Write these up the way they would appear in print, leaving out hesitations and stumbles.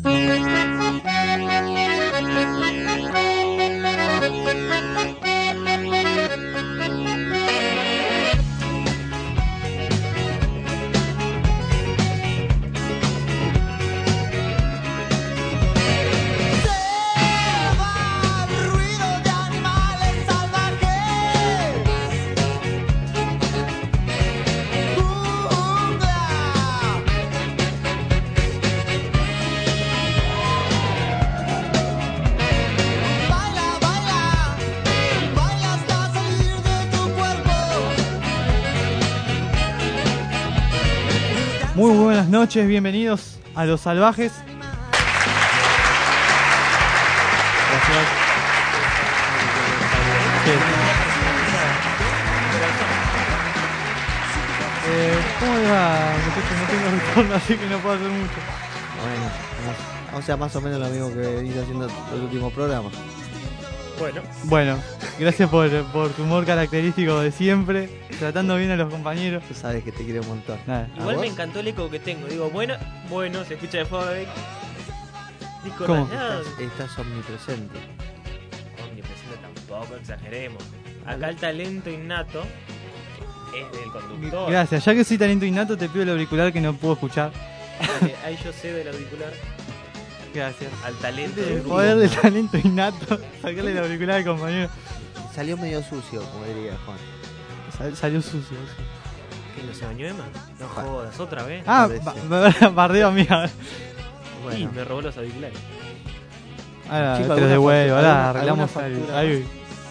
Muy buenas noches, bienvenidos a Los Salvajes. Gracias. ¿Cómo le va? No tengo retorno, así que no puedo hacer mucho. Bueno, o sea, más o menos lo mismo que venís haciendo los últimos programas. Bueno, gracias por tu humor característico de siempre, tratando bien a los compañeros. Tú sabes que te quiero un montón. Igual me encantó el eco que tengo. Digo, bueno, se escucha de fondo. ¿Cómo? Estás omnipresente. Omnipresente tampoco, exageremos. Acá el talento innato es del conductor. Gracias, ya que soy talento innato te pido el auricular que no puedo escuchar. Ahí yo sé del auricular. Gracias. Al talento El poder del talento innato. Sacarle el auricular al compañero. Salió medio sucio, como diría Juan. Salió sucio. ¿Qué, no se bañó Emma? No jodas, otra vez. Ah, bardeo a mí. Bueno. Y me robó los auriculares. Ahora te los devuelvo, ahora arreglamos ahí.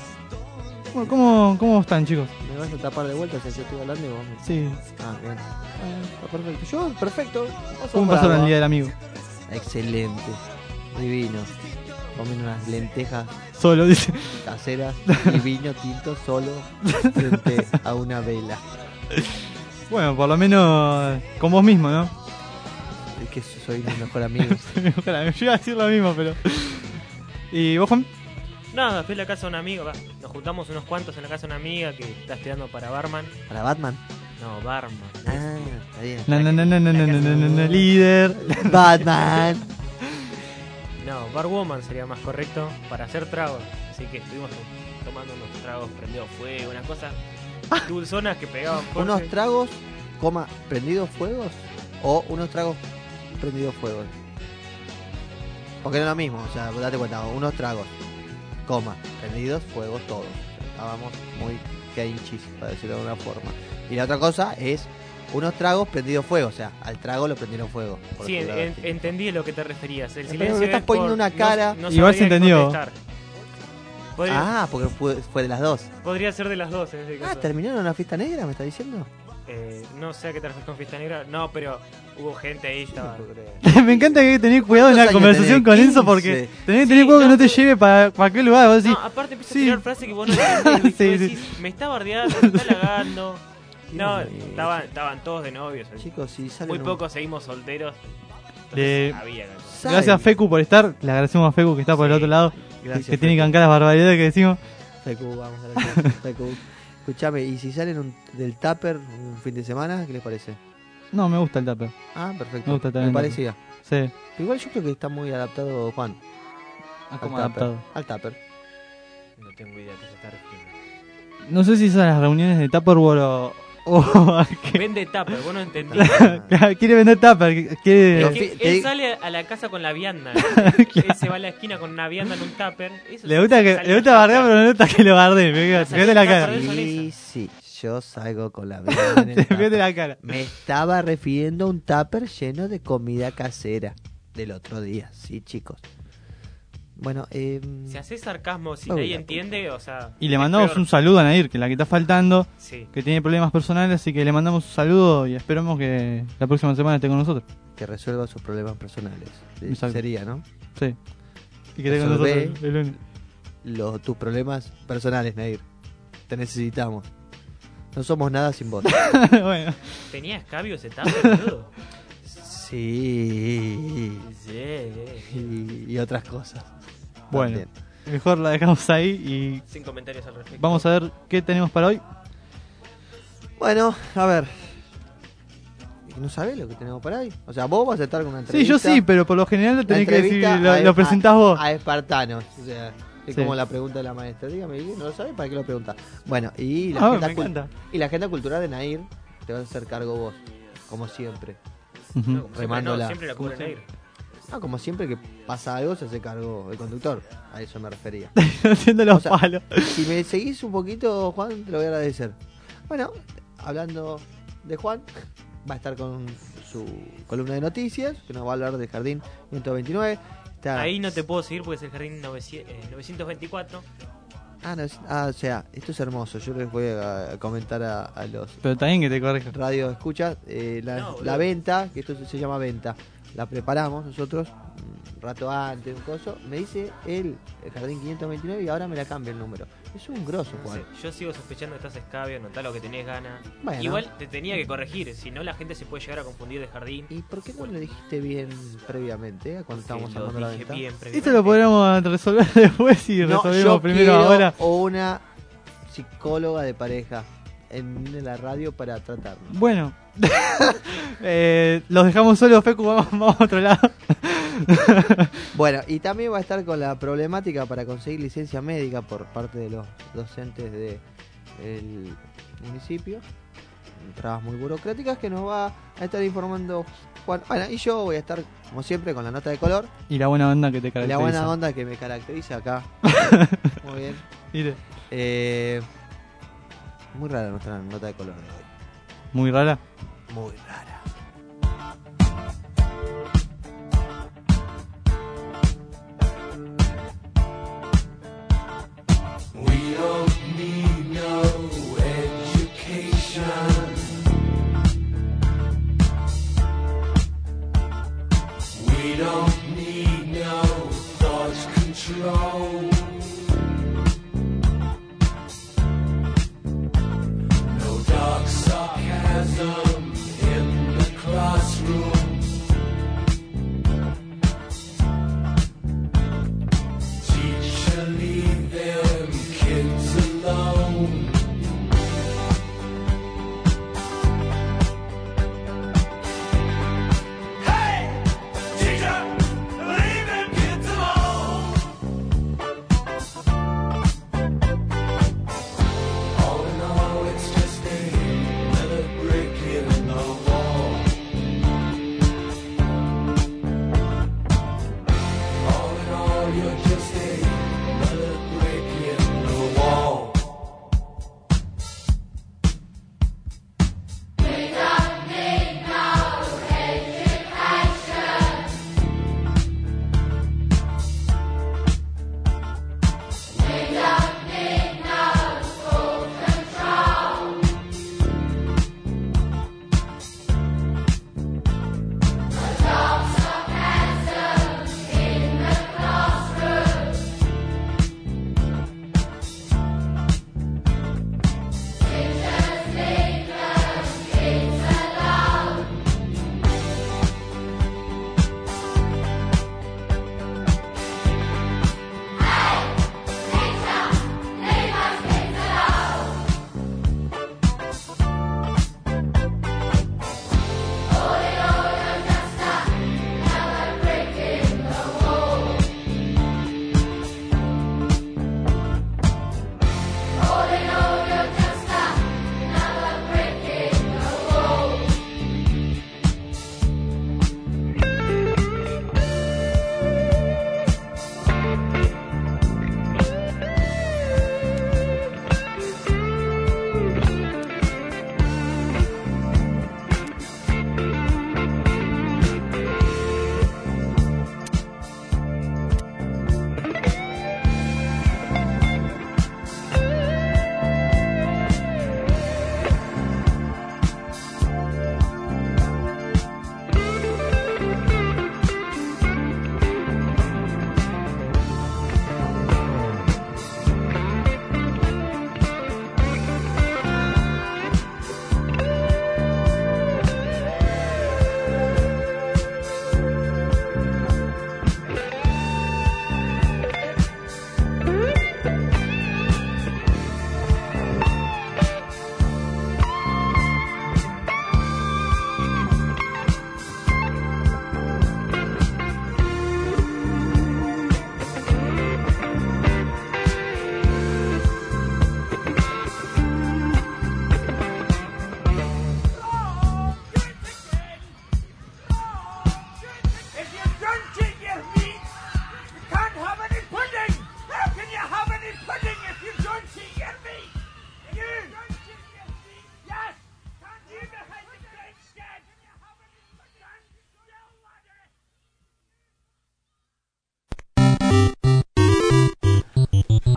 ¿Cómo están, chicos? ¿Me vas a tapar de vuelta si yo estoy hablando y vos me... Sí. Ah, bien. Está perfecto. Yo, perfecto. ¿Cómo pasó el día del amigo? Excelente. Divino. Comiendo unas lentejas solo, dice. Caseras y vino tinto solo frente a una vela. Bueno, por lo menos con vos mismo, ¿no? Es que soy mi mejor amigo. Yo iba a decir lo mismo, pero... ¿Y vos, Juan? Nada, fui a la casa de un amigo. Nos juntamos unos cuantos en la casa de una amiga que está estudiando para barman. ¿Para Batman? No, barman. Ah, está bien. No, líder. Batman. No, barwoman sería más correcto para hacer tragos. Así que estuvimos tomando unos tragos prendidos fuego, unas cosas dulzonas que pegaban fuerte. ¿Unos tragos, prendidos fuegos? ¿O unos tragos prendidos fuegos? Porque no es lo mismo, o sea, date cuenta, unos tragos, prendidos fuegos todos. Estábamos muy quinchis, para decirlo de alguna forma. Y la otra cosa es unos tragos prendidos fuego, o sea, al trago lo prendieron fuego. Sí, entendí a lo que te referías. El pero silencio me estás poniendo una cara. No igual se entendió. Porque fue de las dos. Podría ser de las dos en ese caso. ¿Terminaron la fiesta negra, me estás diciendo? No sé a qué te refieres con fiesta negra. No, pero hubo gente ahí, estaba. Me encanta que tenés cuidado en la conversación con Enzo, porque tenés que tener cuidado que no te lleve para aquel lugar. Vos decís, no, aparte empieza a tirar frases que vos no entendés. Sí. Decís, me está bardeando, me está halagando. No, estaban todos de novios. Chicos, si salen muy pocos seguimos solteros. Gracias a Fecu por estar. Le agradecemos a Fecu que está por el otro lado. Gracias, que tiene que bancar las barbaridades que decimos. Fecu, vamos a ver. Fecu. Escuchame, ¿y si salen del Tupper un fin de semana? ¿Qué les parece? No, me gusta el Tupper. Ah, perfecto. Me gusta también. Me parecía. Sí. Igual yo creo que está muy adaptado, Juan. ¿Cómo adaptado? Al Tupper. No tengo idea a qué se está refiriendo. No sé si son las reuniones de Tupperware Vende Tupper, vos no entendés. Quiere vender Tupper. Él sale a la casa con la vianda. Él se va a la esquina con una vianda en un Tupper. Le gusta bardear, pero no le gusta que lo bardeen. Fíjate la cara. Sí, yo salgo con la vianda en el Tupper. Fíjate la cara. Me estaba refiriendo a un Tupper lleno de comida casera del otro día. Sí, chicos. Bueno, si haces sarcasmo, si nadie entiende, o sea... Y le mandamos un saludo a Nair, que la que está faltando, que tiene problemas personales, así que le mandamos un saludo y esperamos que la próxima semana esté con nosotros. Que resuelva sus problemas personales. Exacto. Sería, ¿no? Sí. Y que esté con nosotros el lunes. Tus problemas personales, Nair. Te necesitamos. No somos nada sin vos. Bueno. ¿Tenía escabio ese Tupper, boludo? Sí. Y otras cosas. Bueno, mejor la dejamos ahí y... Sin comentarios al respecto. Vamos a ver qué tenemos para hoy. Bueno, a ver. no sabés lo que tenemos por ahí. O sea, vos vas a estar con una entrevista. Sí, yo sí, pero por lo general lo tenés que decir, lo presentás vos. A espartanos, o sea, es como la pregunta de la maestra. Dígame, ¿no lo sabés? ¿Para qué lo preguntás? Bueno, y la agenda cultural de Nair te vas a hacer cargo vos, como siempre. No, siempre la cubre Nair. No, como siempre que pasa algo se hace cargo el conductor. A eso me refería. Haciendo los palos. Si me seguís un poquito, Juan, te lo voy a agradecer. Bueno, hablando de Juan, va a estar con su columna de noticias, que nos va a hablar del Jardín 129. Ahí no te puedo seguir porque es el Jardín 924. O sea, esto es hermoso. Yo les voy a comentar a los... Pero también que te corrijan. Radio escucha, la venta, que esto se llama venta. La preparamos nosotros un rato antes, un coso. Me dice el Jardín 529 y ahora me la cambia el número. Es un grosso, Juan. No sé, yo sigo sospechando que estás escabio, notá lo que tenés ganas. Bueno. Igual te tenía que corregir, si no la gente se puede llegar a confundir de jardín. ¿Y por qué no lo dijiste bien previamente, cuando estábamos hablando de la venta? Esto lo podríamos resolver después y resolvemos primero ahora. O una psicóloga de pareja en la radio para tratarlo. Bueno, los dejamos solos, Fecu, vamos a otro lado. Bueno, y también va a estar con la problemática para conseguir licencia médica por parte de los docentes del municipio. Trabas muy burocráticas que nos va a estar informando Juan. Bueno, y yo voy a estar, como siempre, con la nota de color. Y la buena onda que te caracteriza. La buena onda que me caracteriza acá. Muy bien. Mire. Muy rara nuestra nota de color de hoy. ¿Muy rara? Muy rara. We don't need no education. We don't need no thought control. No dark sarcasm in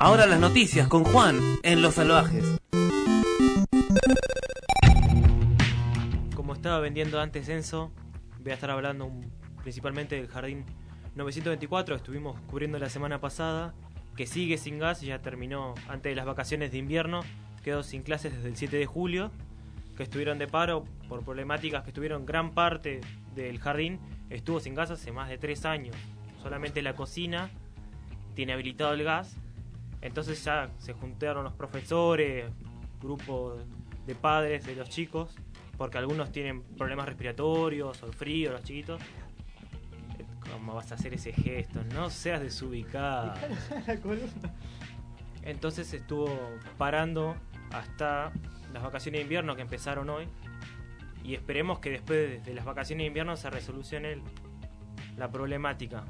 Ahora las noticias con Juan en Los Salvajes. Como estaba vendiendo antes Enzo, voy a estar hablando principalmente del Jardín 924. Estuvimos cubriendo la semana pasada, que sigue sin gas y ya terminó antes de las vacaciones de invierno. Quedó sin clases desde el 7 de julio, que estuvieron de paro por problemáticas que estuvieron. Gran parte del jardín estuvo sin gas hace más de 3 años. Solamente la cocina tiene habilitado el gas. Entonces ya se juntaron los profesores, grupo de padres de los chicos, porque algunos tienen problemas respiratorios o frío, los chiquitos. ¿Cómo vas a hacer ese gesto? No seas desubicado. Entonces estuvo parando hasta las vacaciones de invierno que empezaron hoy. Y esperemos que después de las vacaciones de invierno se resolucione la problemática.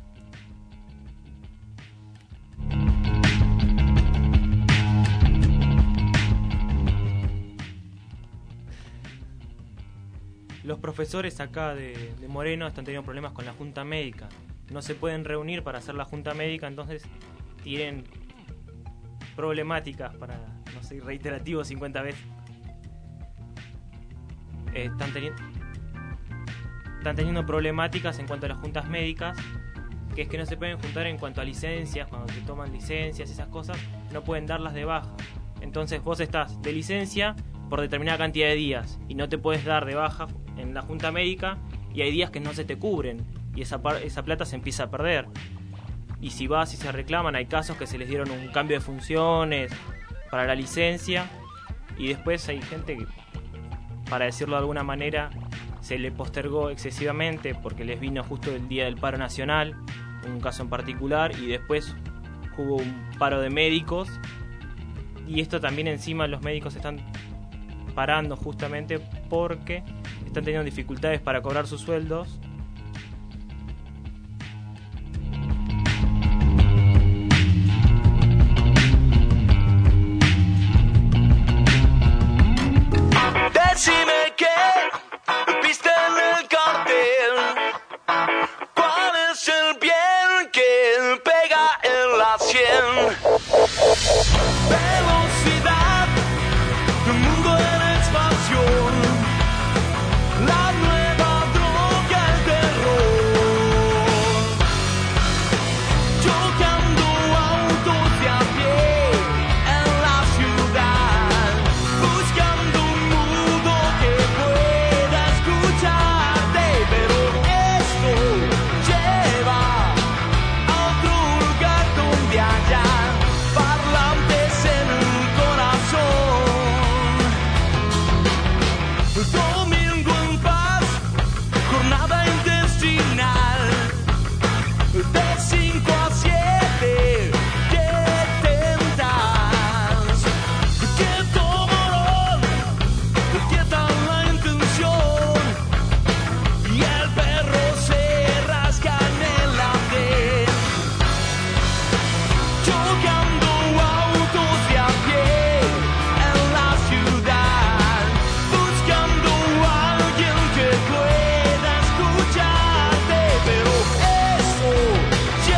Los profesores acá de Moreno están teniendo problemas con la junta médica. No se pueden reunir para hacer la junta médica, entonces tienen problemáticas, para no ser reiterativo 50 veces. Están teniendo problemáticas en cuanto a las juntas médicas, que es que no se pueden juntar en cuanto a licencias. Cuando se toman licencias, esas cosas, no pueden darlas de baja. Entonces vos estás de licencia por determinada cantidad de días y no te puedes dar de baja en la junta médica, y hay días que no se te cubren y esa plata se empieza a perder. Y si vas y se reclaman, hay casos que se les dieron un cambio de funciones para la licencia, y después hay gente que, para decirlo de alguna manera, se le postergó excesivamente porque les vino justo el día del paro nacional, un caso en particular, y después hubo un paro de médicos, y esto también encima los médicos están parando justamente porque están teniendo dificultades para cobrar sus sueldos. Decime qué viste en el cartel, cuál es el bien que pega en la 100. Velocidad, un mundo en expansión, la nueva droga, el terror. Chocando autos de a pie en la ciudad, buscando un mundo que pueda escucharte, pero esto lleva a otro lugar donde haya parlantes en el corazón. Domingo en paz, jornada intestinal, de 5 a 7, ¿qué tentas? ¿Qué tomarán? ¿Qué tal la intención? Y el perro se rasca en el andén, chocando autos de a pie en la ciudad, buscando a alguien que pueda escucharte, pero eso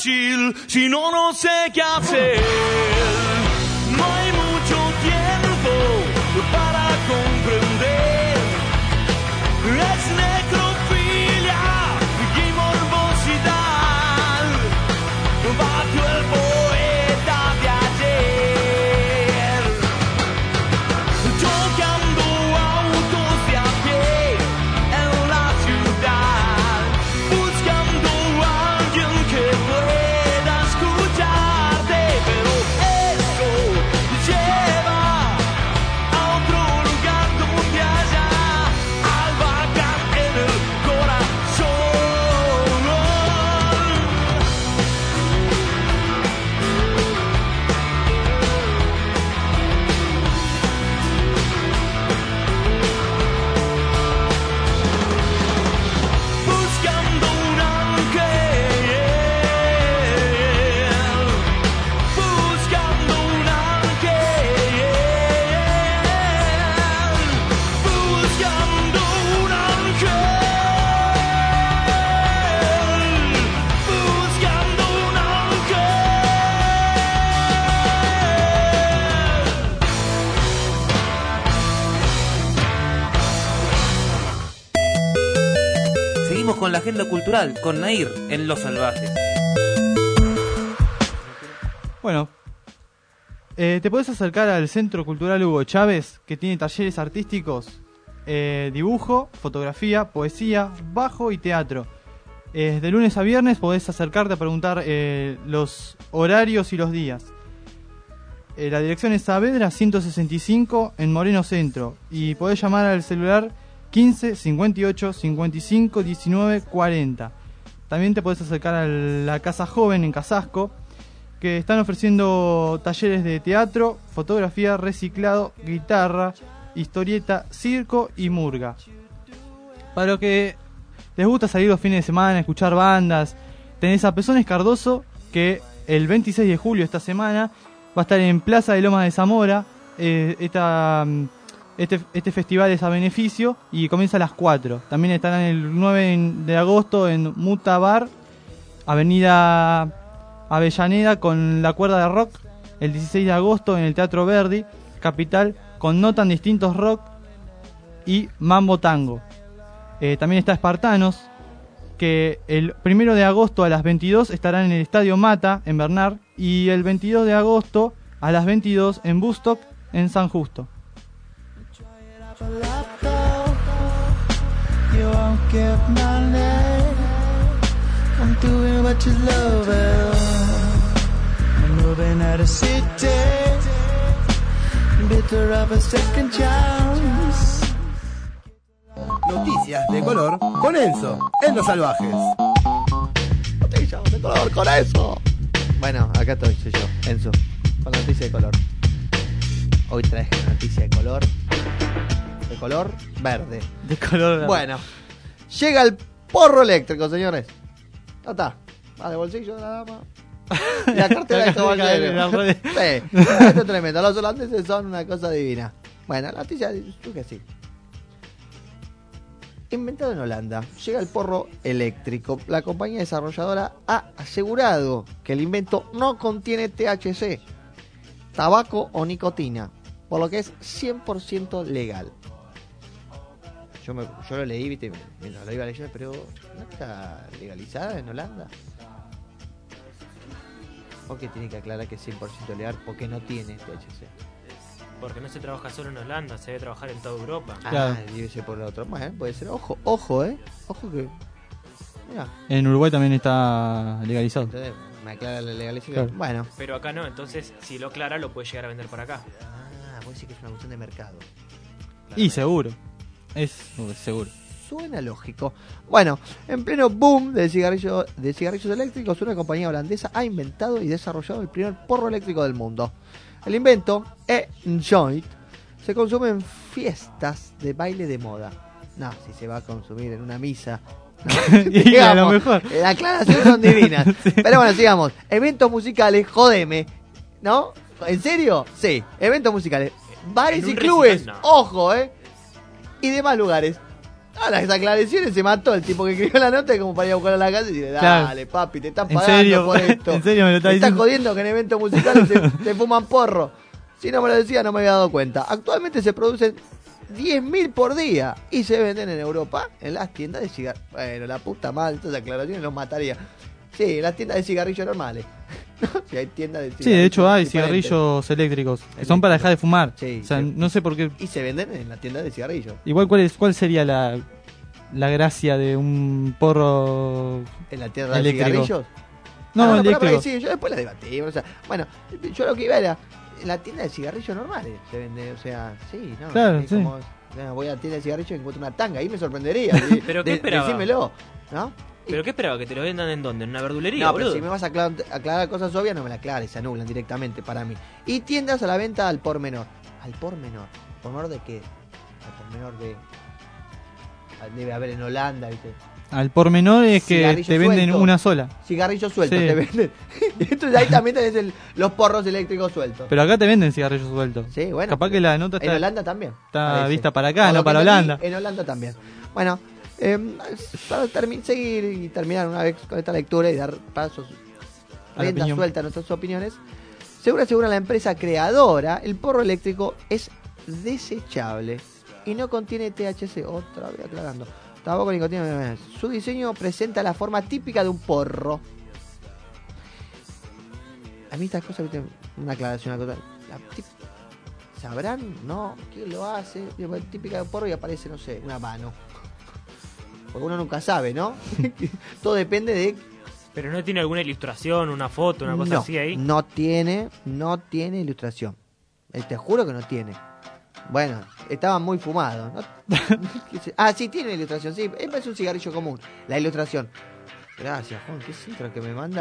fácil, si no, no sé qué hacer. No hay mucho tiempo para comprender. Es necrofilia y morbosidad bajo el poeta de ayer. Tocando autos de a pie en la ciudad, buscando a alguien que pueda escucharte, pero eso lleva a otro lugar donde haya albahaca en el corazón. Buscando un ángel, buscando un ángel, buscando un ángel, buscando un ángel. Seguimos con la agenda cultural, con Nair en Los Salvajes. Bueno, te podés acercar al Centro Cultural Hugo Chávez, que tiene talleres artísticos, dibujo, fotografía, poesía, bajo y teatro. De lunes a viernes podés acercarte a preguntar los horarios y los días. La dirección es Saavedra 165 en Moreno Centro, y podés llamar al celular 15 58 55 19 40. También te podés acercar a la Casa Joven en Casasco, que están ofreciendo talleres de teatro, fotografía, reciclado, guitarra, historieta, circo y murga. Para los que les gusta salir los fines de semana, escuchar bandas, tenés a Pezones Cardoso, que el 26 de julio esta semana va a estar en Plaza de Lomas de Zamora. Este festival es a beneficio y comienza a las 4. También estarán el 9 de agosto en Muta Bar, Avenida Avellaneda, con La Cuerda de Rock. El 16 de agosto en el Teatro Verdi, Capital, con No Tan Distintos Rock y Mambo Tango. También está Espartanos, que el 1 de agosto a las 22 estarán en el Estadio Mata, en Bernard, y el 22 de agosto a las 22 en Bustock, en San Justo. You won't give my name. I'm doing what you love. I'm moving out of city. Bitter of a second chance. Noticias de color con Enzo en Los Salvajes. Noticias de color con Enzo. Bueno, acá estoy, soy yo, Enzo, con la noticia de color. Hoy traje una noticia de color verde. De color verde. Bueno, llega el porro eléctrico, señores. No está. Va de bolsillo de la dama. Y la cartera de todo bolsillo. Sí, esto es tremendo. Los holandeses son una cosa divina. Bueno, la noticia, yo que sí. Inventado en Holanda, llega el porro eléctrico. La compañía desarrolladora ha asegurado que el invento no contiene THC, tabaco o nicotina, por lo que es 100% legal. Yo lo leí, viste, mientras lo iba leyendo, pero ¿no está legalizada en Holanda? Porque tiene que aclarar que es 100% legal, porque no tiene THC. Porque no se trabaja solo en Holanda, se debe trabajar en toda Europa. Claro. Debe ser por otro. Bueno, puede ser. Ojo, Ojo que... Mirá. En Uruguay también está legalizado. Entonces, me aclara la legalización. Claro. Bueno. Pero acá no, entonces si lo aclara lo puede llegar a vender por acá. Vos decís que es una cuestión de mercado. Y seguro. Es seguro. Suena lógico. Bueno, en pleno boom de cigarrillos eléctricos, una compañía holandesa ha inventado y desarrollado el primer porro eléctrico del mundo. El invento, E-Joint, se consume en fiestas de baile de moda. No, si se va a consumir en una misa. No, Y a lo mejor. Las aclaraciones son divinas. Sí. Pero bueno, sigamos. Eventos musicales, jodeme. ¿No? ¿En serio? Sí, eventos musicales. Bares y clubes, recital, no. ojo, y demás lugares. A las aclaraciones se mató el tipo que escribió la nota como para ir a buscar a la casa y decirle, Claro. dale, papi, te están ¿En pagando serio? por esto. ¿En serio me lo estás Me estás diciendo? jodiendo que en eventos musicales se fuman porro. Si no me lo decía, no me había dado cuenta. Actualmente se producen 10.000 por día y se venden en Europa en las tiendas de cigarrillos. Bueno, la puta madre, estas aclaraciones los mataría. Sí, en las tiendas de cigarrillos normales. Si hay tiendas de cigarrillos. Sí, de hecho hay diferentes. cigarrillos eléctricos que son para dejar de fumar. Sí, O sea, sí. no sé por qué. Y se venden en las tiendas de cigarrillos. Igual, ¿cuál sería la gracia de un porro? En la tienda de Eléctrico. cigarrillos. No, pará, eléctrico. sí, yo después la debatí. O sea, bueno, yo lo que iba era en la tienda de cigarrillos normales se vende, o sea, sí, ¿no? Claro, Es sí. como, voy a la tienda de cigarrillos y encuentro una tanga, ahí me sorprendería. ¿Pero qué esperaba? Decímelo, ¿no? ¿Pero qué esperaba? ¿Que te lo vendan en dónde? ¿En una verdulería, No, pero boludo? si me vas a aclarar cosas obvias, no me la aclares, se anulan directamente para mí. Y tiendas a la venta al por menor. ¿Al por menor? ¿Por menor de qué? Al por menor de... Debe haber en Holanda, ¿viste? Al por menor es que Cigarrillos te venden sueltos. una sola. Cigarrillos sueltos Sí. te venden. Entonces ahí también tenés los porros eléctricos sueltos. Pero acá te venden cigarrillos sueltos. Sí, bueno. Capaz que la nota En está. Holanda también. está parece. vista para acá, Por no lo para que entendí, Holanda. En Holanda también. Bueno, para seguir y terminar una vez con esta lectura y dar pasos, A la rienda opinión. suelta a nuestras opiniones, según la empresa creadora, el porro eléctrico es desechable y no contiene THC. Otra vez aclarando. Tampoco nicotina. Su diseño presenta la forma típica de un porro. A mí estas cosas, ¿viste? Una aclaración, una cosa. ¿Sabrán? ¿No? ¿Quién lo hace? Típica de un porro y aparece, no sé, una mano. Porque uno nunca sabe, ¿no? Todo depende de... ¿Pero no tiene alguna ilustración, una foto, una cosa no, así ahí? no tiene ilustración. Te juro que no tiene. Bueno, estaba muy fumado, ¿no? Sí, tiene ilustración, sí. Es un cigarrillo común. La ilustración. Gracias, Juan, qué citra que me manda.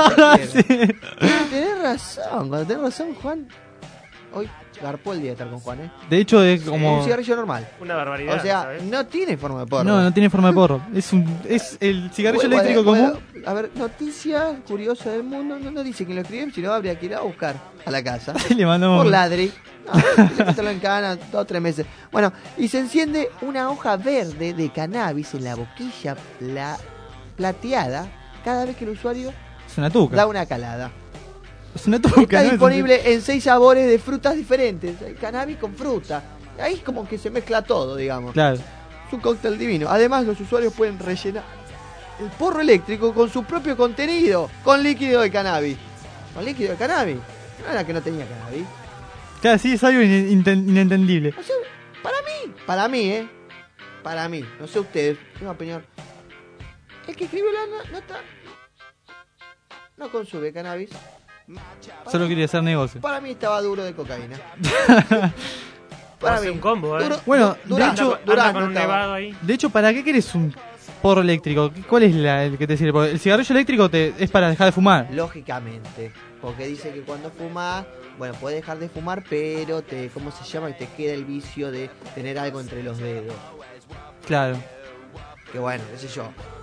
Tenés razón, cuando tenés razón, Juan. Hoy garpó el día de estar con Juan, ¿eh? De hecho, es Es como. un cigarrillo normal. Una barbaridad, O sea, ¿sabes? no tiene forma de porro. No tiene forma de porro. Es el cigarrillo Bueno, eléctrico bueno, común. a ver, noticias curiosas del mundo. No dice quién lo escribió, sino habría que ir a buscar a la casa. Le mandamos. Por ladri. No, tiene que meterlo en cana 2 o 3 meses. Bueno, y se enciende una hoja verde de cannabis en la boquilla plateada cada vez que el usuario Es una tuca. da una calada. Es una tuca. Está ¿no? disponible en 6 sabores de frutas diferentes. Hay cannabis con fruta. Ahí como que se mezcla todo, digamos. Claro. Es un cóctel divino. Además, los usuarios pueden rellenar el porro eléctrico con su propio contenido, con líquido de cannabis. ¿Con líquido de cannabis? No era que no tenía cannabis. Claro, sí, es algo inentendible. O sea, para mí, para mí, no sé ustedes, tengo opinión. El que escribió la nota no consume cannabis. Solo quería hacer negocio. Para mí estaba duro de cocaína. Hace un combo, ¿eh? Bueno, de Durán, hecho- Anda Durán con no un estaba. nevado ahí. De hecho, ¿para qué querés un porro eléctrico? ¿Cuál es el que te sirve? Porque el cigarrillo eléctrico es para dejar de fumar. Lógicamente, porque dice que cuando fumas, bueno, puedes dejar de fumar, pero ¿cómo se llama? Y te queda el vicio de tener algo entre los dedos. Claro. Que bueno, qué sé yo.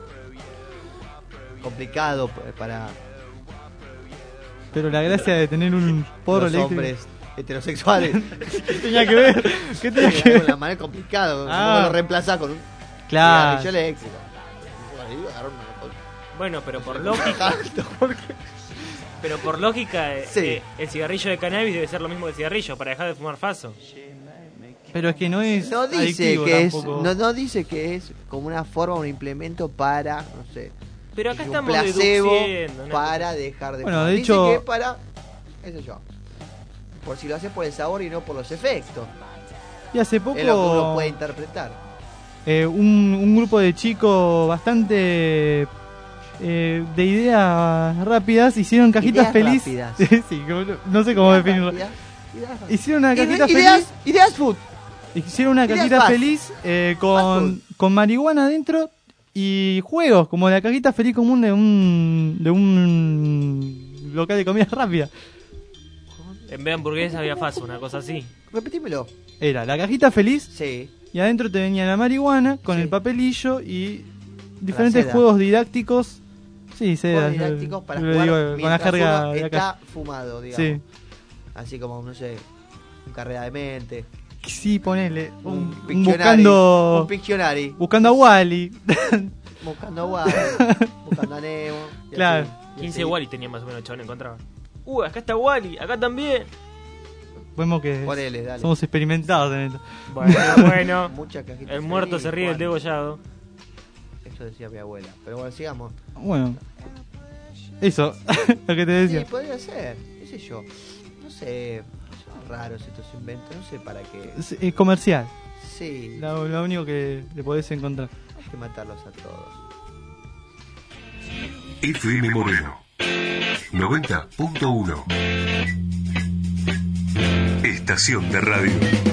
Complicado para Pero la gracia de tener un porro los eléctrico. hombres heterosexuales. ¿Qué tenía que ver? ¿Qué tenía que De ver? alguna manera complicado. Ah. Como lo reemplazás con un Claro. cigarrillo eléctrico. Agarrar una- Bueno, pero por lógica, pero por lógica, Sí. el cigarrillo de cannabis debe ser lo mismo que el cigarrillo, para dejar de fumar faso. Pero es que no es. No dice adictivo que es, tampoco. no dice que es como una forma, un implemento para, no sé, Pero acá un estamos placebo deduciendo, ¿no? para dejar de Bueno, fumar. de Dice hecho- que es para, qué sé yo, por si lo haces por el sabor y no por los efectos. Y hace Es lo que poco. uno puede interpretar. Un grupo de chicos bastante. De ideas rápidas hicieron cajitas Ideas felices. rápidas. Sí, no sé cómo Ideas definirlo. rápidas, ideas rápidas. Hicieron una cajita Ideas, feliz. ideas food. Hicieron una Ideas cajita fast. feliz Fast con marihuana adentro y juegos, como la cajita feliz común de un local de comida rápida. En vez de hamburguesa había faso, una cosa así. Repetímelo. Era la cajita feliz Sí. y adentro te venía la marihuana con Sí. el papelillo y diferentes seda. juegos didácticos. Sí, seda, Juegos yo didácticos para lo jugar digo con la mientras jerga uno de acá. está fumado, digamos. Sí. Así como, no sé, un carrera de mente. Sí, ponele. Un Pictionary. buscando. Un Pictionary. Buscando a Wally. Buscando a Wally. Buscando a Nemo. y Claro. así, y 15 así. Wally tenía más o menos, chabón, encontraba. Acá está Wally, acá también. Vemos que Ponele, dale. somos experimentados en esto. Bueno. Muchas cajitas El muerto feliz, se ríe del Juan. degollado. Eso decía mi abuela. Pero bueno, sigamos. Bueno, eso, lo que te Sí, decía. podría ser. ¿Qué sé yo? No sé. Son raros estos inventos. No sé para qué. Es comercial, Sí. lo único que le podés encontrar. Hay que matarlos a todos. FM Moreno 90.1 Estación de radio.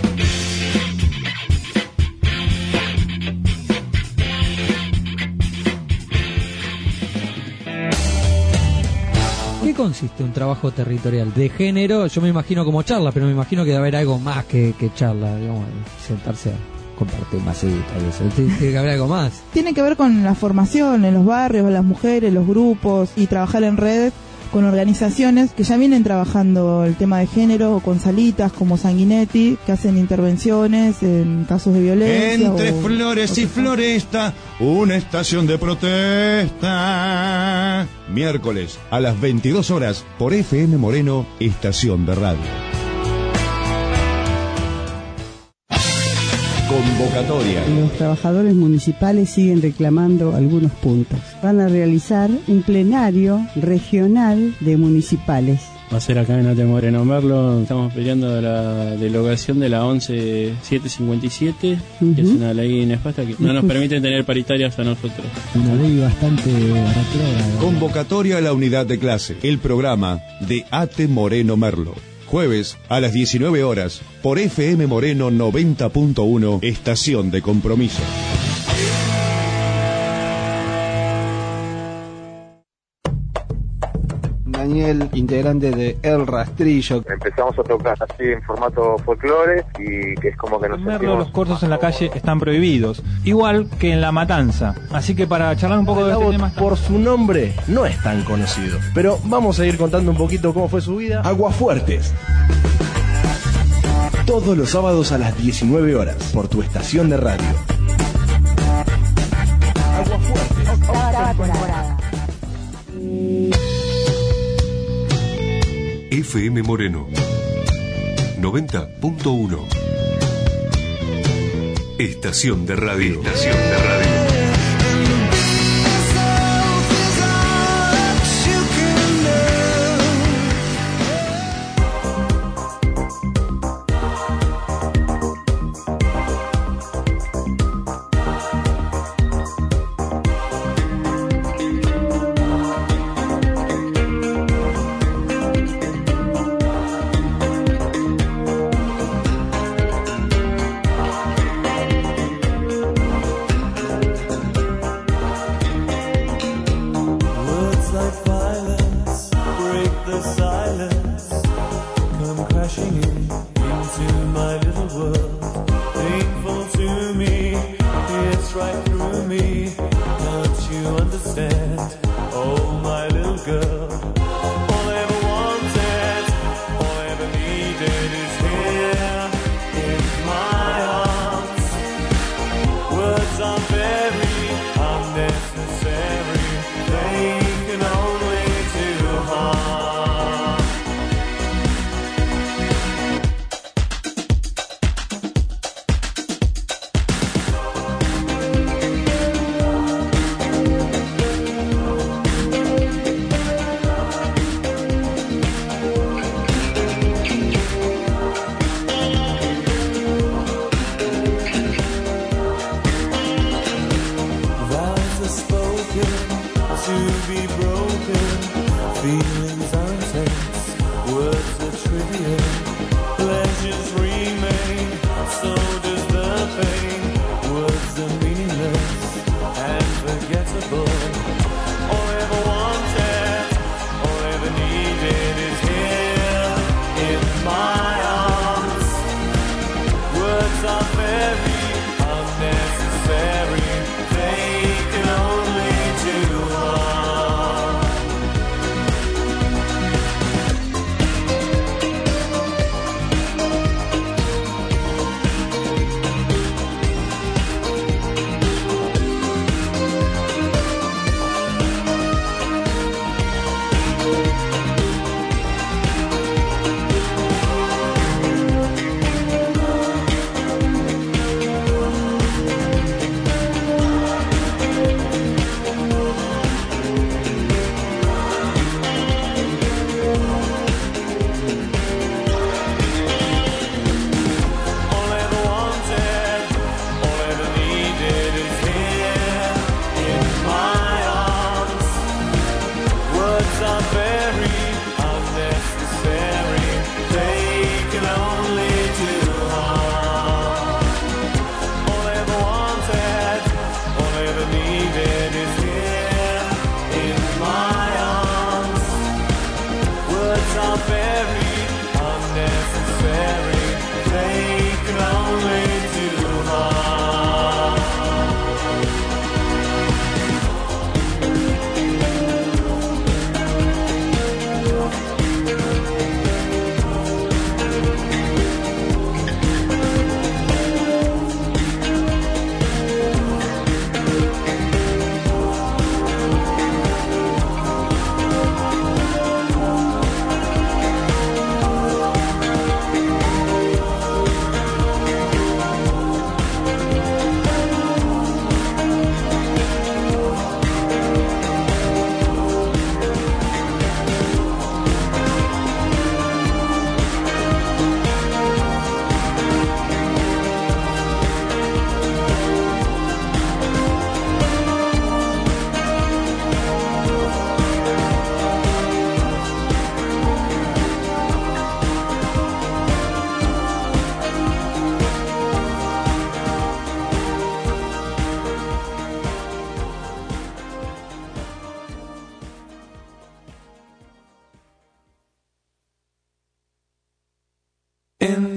¿Qué consiste un trabajo territorial? De género, yo me imagino como charla, pero me imagino que debe haber algo más que charla, digamos, sentarse a compartir un vasito y eso. Tiene que haber algo más. Tiene que ver con la formación en los barrios, las mujeres, los grupos y trabajar en red con organizaciones que ya vienen trabajando el tema de género, o con salitas como Sanguinetti, que hacen intervenciones en casos de violencia. Entre flores y floresta, una estación de protesta. Miércoles a las 22 horas por FM Moreno, Estación de Radio. Convocatoria. Los trabajadores municipales siguen reclamando algunos puntos. Van a realizar un plenario regional de municipales. Va a ser acá en Ate Moreno Merlo. Estamos peleando la derogación de la 11757, que es una ley nefasta que no nos permite tener paritarias a nosotros. Una ley bastante retrógrada. Convocatoria a la unidad de clase. El programa de Ate Moreno Merlo. Jueves a las 19 horas por FM Moreno 90.1, Estación de Compromiso. Daniel, integrante de El Rastrillo. Empezamos a tocar así en formato folclore y que es como que nos En Merlo sentimos los corsos en la calle están prohibidos, igual que en La Matanza. Así que para charlar un poco de este tema... Por su nombre no es tan conocido, pero vamos a ir contando un poquito cómo fue su vida. Aguafuertes. Todos los sábados a las 19 horas por tu estación de radio. Aguafuertes. Octava temporada. FM Moreno 90.1 Estación de radio. Estación de radio.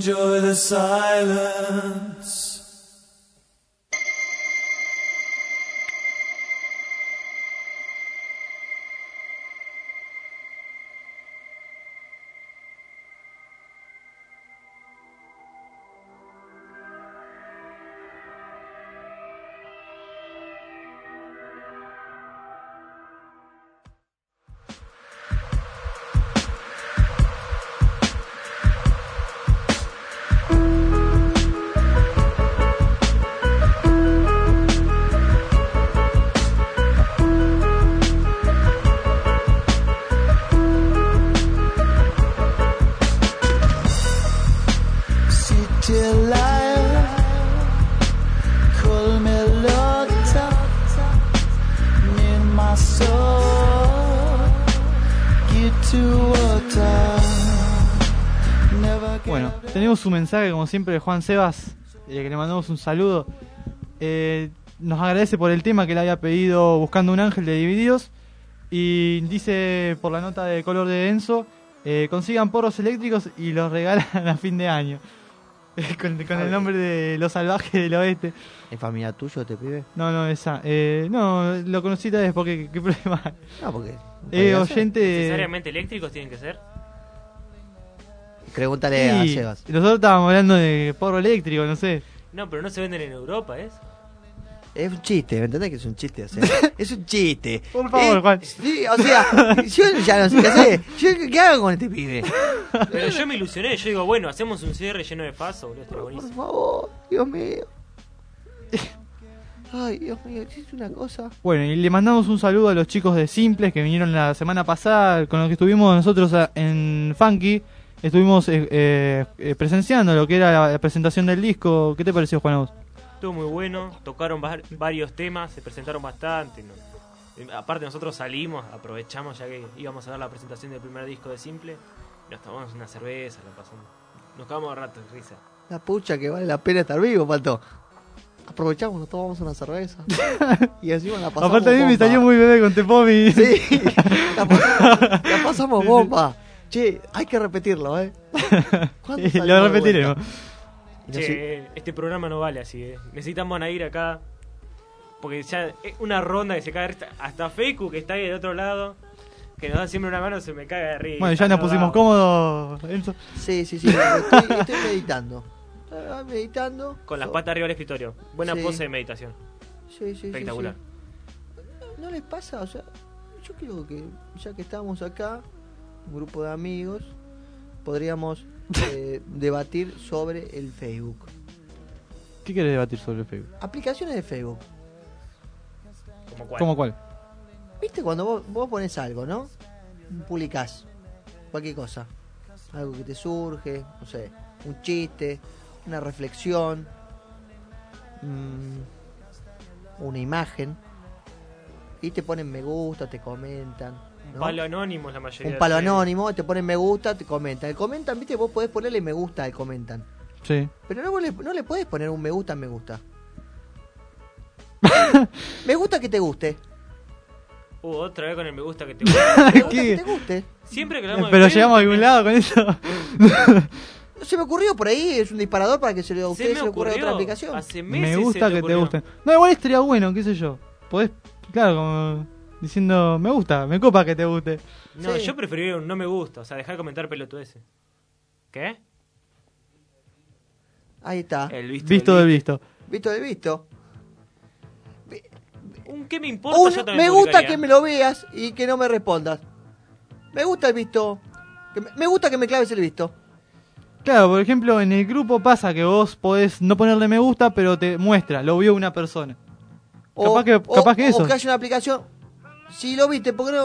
enjoy the silence. Bueno, tenemos un mensaje como siempre de Juan Sebas, que le mandamos un saludo. Nos agradece por el tema que le había pedido Buscando un Ángel de Divididos. Y dice por la nota de color de Enzo, consigan porros eléctricos y los regalan a fin de año. con el nombre de Los Salvajes del Oeste. ¿Es familia tuyo este pibe? No, esa. No, lo conocí tal vez porque ¿qué problema hay? No, porque... oyente... ¿Necesariamente eléctricos tienen que ser? Pregúntale a Sebas. Nosotros estábamos hablando de porro eléctrico, no sé. No, pero no se venden en Europa, ¿es? Es un chiste, ¿me entendés que es un chiste? O sea, es un chiste. Por favor, Juan. Sí, o sea, yo ya no sé qué hacer. ¿Qué hago con este pibe? Pero yo me ilusioné, yo digo, bueno, hacemos un cierre lleno de paso, boludo, está buenísimo. Por favor, Dios mío. Ay, Dios mío, es una cosa. Bueno, y le mandamos un saludo a los chicos de Simples que vinieron la semana pasada, con los que estuvimos nosotros en Funky. Estuvimos presenciando lo que era la presentación del disco. ¿Qué te pareció, Juan, a vos? Estuvo muy bueno, tocaron varios temas, se presentaron bastante. Aparte nosotros salimos, aprovechamos ya que íbamos a dar la presentación del primer disco de Simple. Nos tomamos una cerveza, la pasamos. Nos quedamos un rato de risa. La pucha que vale la pena estar vivo, Pato. Aprovechamos, nos tomamos una cerveza. Y encima la pasamos. Aparte a mí me salió muy bebé con Tepomi. Sí, la pasamos bomba. Che, hay que repetirlo, ¿eh? Lo repetiremos. Che, este programa no vale así, necesitamos a ir acá. Porque ya es una ronda que se cae hasta Feiku, que está ahí del otro lado, que nos da siempre una mano, se me caga de risa. Bueno, ya nos pusimos cómodos, Enzo. Sí, estoy meditando. Meditando. Con las patas arriba del escritorio. Buena Sí. pose de meditación. Sí. Espectacular. ¿No les pasa? O sea, yo creo que ya que estamos acá, un grupo de amigos, podríamos debatir sobre el Facebook. ¿Qué querés debatir sobre el Facebook? Aplicaciones de Facebook. ¿Cómo cuál? ¿Viste cuando vos pones algo, no? Publicás cualquier cosa. Algo que te surge, no sé, un chiste, una reflexión, una imagen. Y te ponen me gusta, te comentan. Un palo anónimo es la mayoría. Un palo anónimo, te ponen me gusta, te comentan. El comentan, viste, vos podés ponerle me gusta al comentan. Sí. Pero no le podés poner un me gusta. Me gusta que te guste. Otra vez con el me gusta que te gusta. Me gusta que te guste. Siempre que hablamos de Pero Facebook, llegamos a algún lado con eso. Se me ocurrió por ahí, es un disparador para que a ustedes se le ocurra otra aplicación. Hace meses Me gusta que te gusten. No, igual estaría bueno, qué sé yo. Podés, claro, como diciendo me gusta, me copa que te guste. No, Sí. yo preferiría un no me gusta, o sea, dejar de comentar pelotudeces. ¿Qué? Ahí está. El Visto del visto. Visto del visto. ¿Un qué me importa? Yo también Me gusta publicaría. que me lo veas y que no me respondas. Me gusta el visto. Me gusta que me claves el visto. Claro, por ejemplo, en el grupo pasa que vos podés no ponerle me gusta, pero te muestra, lo vio una persona. Capaz que eso. O que haya una aplicación. Si lo viste, ¿por qué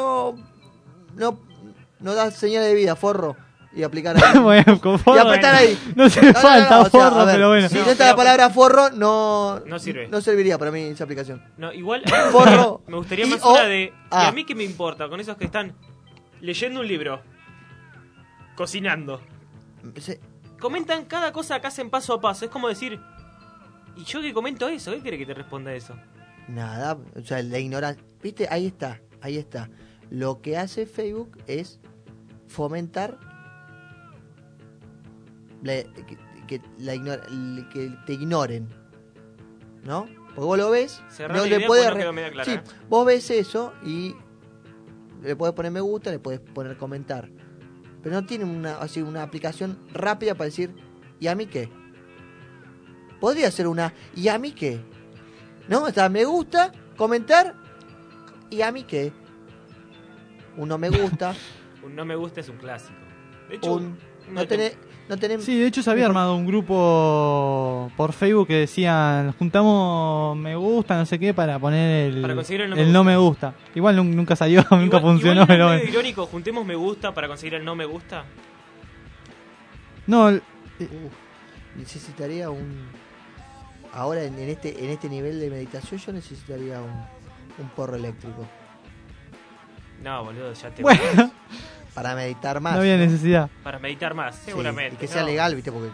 no das señal de vida, forro? Y aplicar ahí. Bueno, con forro, y apretar ahí. no se falta o sea, forro, a ver, pero bueno. Si no está la palabra forro, no sirve. No serviría para mí esa aplicación. No, igual Forro. me gustaría Y más o- una de... ah. ¿Y a mí qué me importa? Con esos que están leyendo un libro, cocinando. Comentan cada cosa que hacen paso a paso. Es como decir, ¿y yo que comento eso? ¿Qué quiere que te responda eso? Nada, o sea, la ignorancia. ¿Viste? Ahí está. Lo que hace Facebook es fomentar que que te ignoren, ¿no? Porque vos lo ves, Cerrar no la le idea puedes porque no quedó media clara, sí, vos ves eso y le puedes poner me gusta, le puedes poner comentar, pero no tiene una aplicación rápida para decir ¿y a mí qué? Podría ser una ¿y a mí qué? ¿No? O sea, me gusta, comentar ¿y a mí qué? Un no me gusta. Un no me gusta es un clásico. De hecho, no tenés... Sí, de hecho se había armado un grupo por Facebook que decían juntamos me gusta, no sé qué, para poner para conseguir el no me gusta. Igual nunca salió, nunca funcionó. Igual pero es bueno. medio irónico, juntemos me gusta para conseguir el no me gusta. No, necesitaría ahora en este nivel de meditación yo necesitaría un porro eléctrico. No, boludo, ya te... Bueno, para meditar más. No había necesidad. Para meditar más, seguramente. Sí, y que sea legal, ¿viste? Porque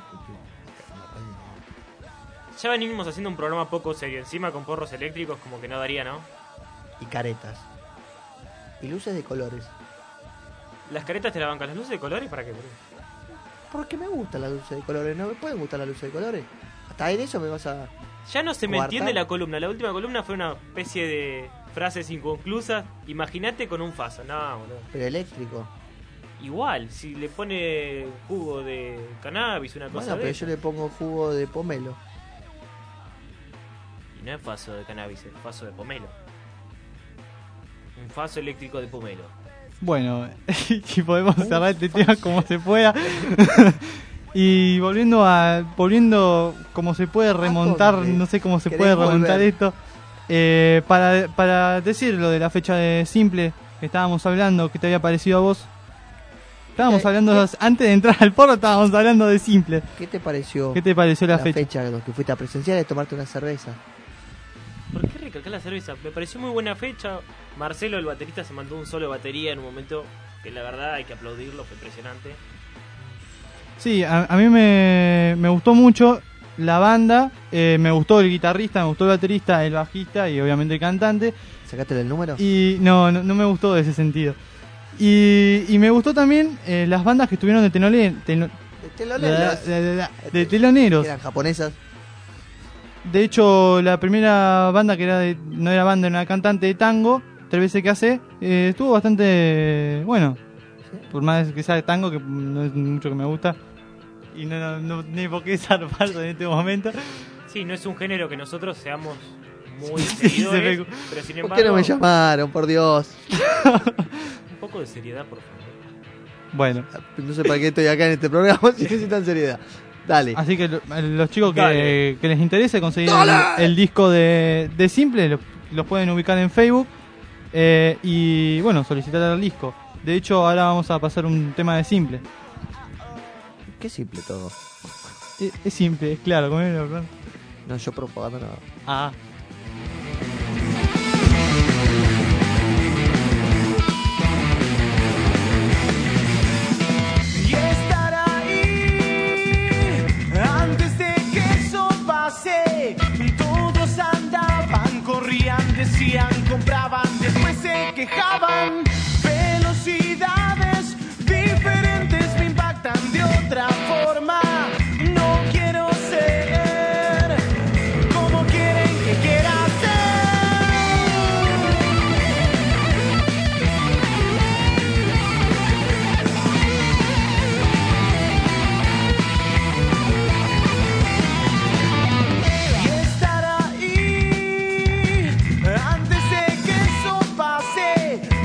ya venimos haciendo un programa poco serio. Encima con porros eléctricos como que no daría, ¿no? Y caretas. Y luces de colores. ¿Las caretas te la bancan? ¿Las luces de colores para qué, boludo? Porque me gustan las luces de colores. ¿No me pueden gustar las luces de colores? Hasta en eso me vas a... Ya no se me coartar. entiende la columna. La última columna fue una especie de frases inconclusas. Imagínate con un faso. No, boludo. Pero eléctrico. Igual, si le pone jugo de cannabis, una cosa bueno, de pero esa. yo le pongo jugo de pomelo. Y no es faso de cannabis, es faso de pomelo. Un faso eléctrico de pomelo. Bueno, y podemos cerrar este tema como se pueda. Y volviendo como se puede remontar, no sé cómo se puede remontar esto. Para decir lo de la fecha de Simple que estábamos hablando, que te había parecido a vos. Estábamos hablando, antes de entrar al porro estábamos hablando de Simple. ¿Qué te pareció? ¿Qué te pareció la fecha? Que fuiste a presenciar, de tomarte una cerveza. ¿Por qué recalcar la cerveza? Me pareció muy buena fecha. Marcelo, el baterista, se mandó un solo de batería en un momento que la verdad hay que aplaudirlo, fue impresionante. Sí, a mí me gustó mucho la banda, me gustó el guitarrista, me gustó el baterista, el bajista y obviamente el cantante. ¿Sacaste el número? Y no me gustó de ese sentido. Y me gustó también las bandas que estuvieron de teloneros. Que eran japonesas. De hecho, la primera banda que no era banda, era una cantante de tango, 3 veces que hace, estuvo bastante bueno. ¿Sí? Por más que sea de tango, que no es mucho que me gusta. Y no ni por qué zarparse en este momento. Sí, no es un género que nosotros seamos muy seguidores, pero sin embargo... ¿Por qué no me llamaron, por Dios? Un poco de seriedad, por favor. Bueno. No sé para qué estoy acá en este programa si necesitan seriedad. Dale. Así que los chicos que les interese conseguir el disco de Simple, los pueden ubicar en Facebook. Y bueno, solicitar el disco. De hecho, ahora vamos a pasar un tema de Simple. ¿Qué simple todo? Es simple, es claro. No, yo propaganda no. Ah. Y estar ahí antes de que eso pase. Todos andaban, corrían, decían, compraban, después se quejaban. Velocidades diferentes me impactan de otra forma. No quiero ser como quieren que quiera ser. Y estar ahí antes de que eso pase.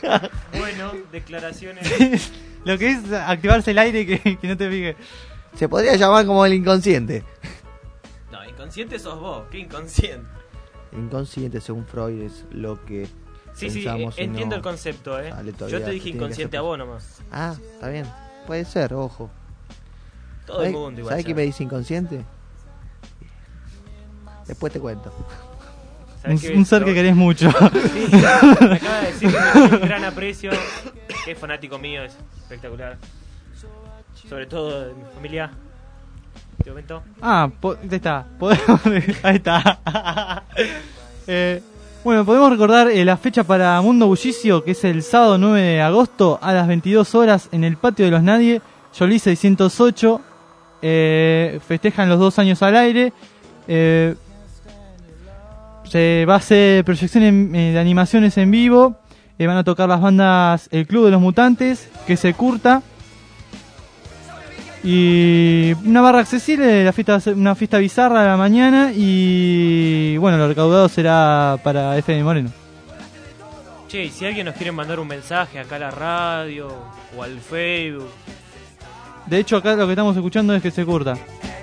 Bueno, declaraciones. Lo que es activarse el aire que no te pique. Se podría llamar como el inconsciente. No, inconsciente sos vos, ¿qué inconsciente? Inconsciente, según Freud, es lo que Sí, pensamos y entiendo no el concepto, sale todavía, Yo te dije tiene que inconsciente ser- a vos nomás. Ah, está bien. Puede ser, ojo. Todo el mundo igual. ¿Sabés qué sabe. me dice inconsciente? Después te cuento. Un ser que querés mucho. Sí, me acaba de decir que me tiene un gran aprecio, que es fanático mío, es espectacular. Sobre todo de mi familia. ¿Te momento? Ah, ahí está. Ahí está. Bueno, podemos recordar la fecha para Mundo Bullicio, que es el sábado 9 de agosto a las 22 horas en el Patio de los Nadie, Jolie 608. Festejan los 2 años al aire. Se va a hacer proyección de animaciones en vivo. Van a tocar las bandas El Club de los Mutantes, que se curta. Y una barra accesible, una fiesta bizarra a la mañana. Y bueno, lo recaudado será para FM Moreno. Che, y si alguien nos quiere mandar un mensaje acá a la radio o al Facebook. De hecho, acá lo que estamos escuchando es que se curta.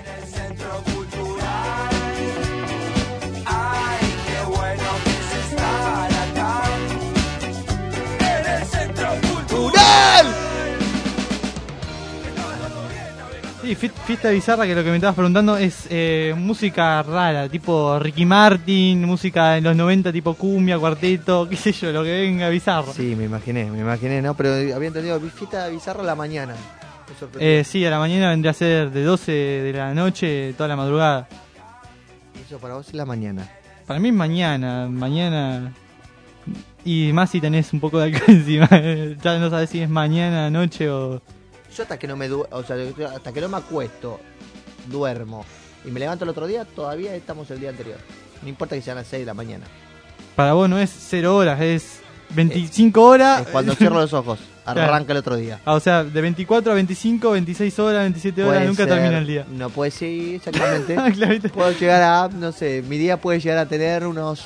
Sí, fiesta bizarra, que lo que me estabas preguntando es música rara, tipo Ricky Martin, música de los 90 tipo cumbia, cuarteto, qué sé yo, lo que venga bizarro. Sí, me imaginé, ¿no? Pero había entendido fiesta bizarra a la mañana. Me sorprendió. Sí, a la mañana vendría a ser de 12 de la noche toda la madrugada. Eso para vos es la mañana. Para mí es mañana. Y más si tenés un poco de alcohol encima. Ya no sabes si es mañana, noche o... Yo hasta que no me hasta que no me acuesto, duermo y me levanto el otro día, todavía estamos el día anterior. No importa que sean las 6 de la mañana. Para vos no es 0 horas, es 25 horas. Es cuando cierro los ojos, arranca el otro día. O sea, de 24 a 25, 26 horas, 27 horas, Puede nunca ser, termina el día. No puede ser, exactamente. Clarito. Puedo llegar a, no sé, mi día puede llegar a tener unos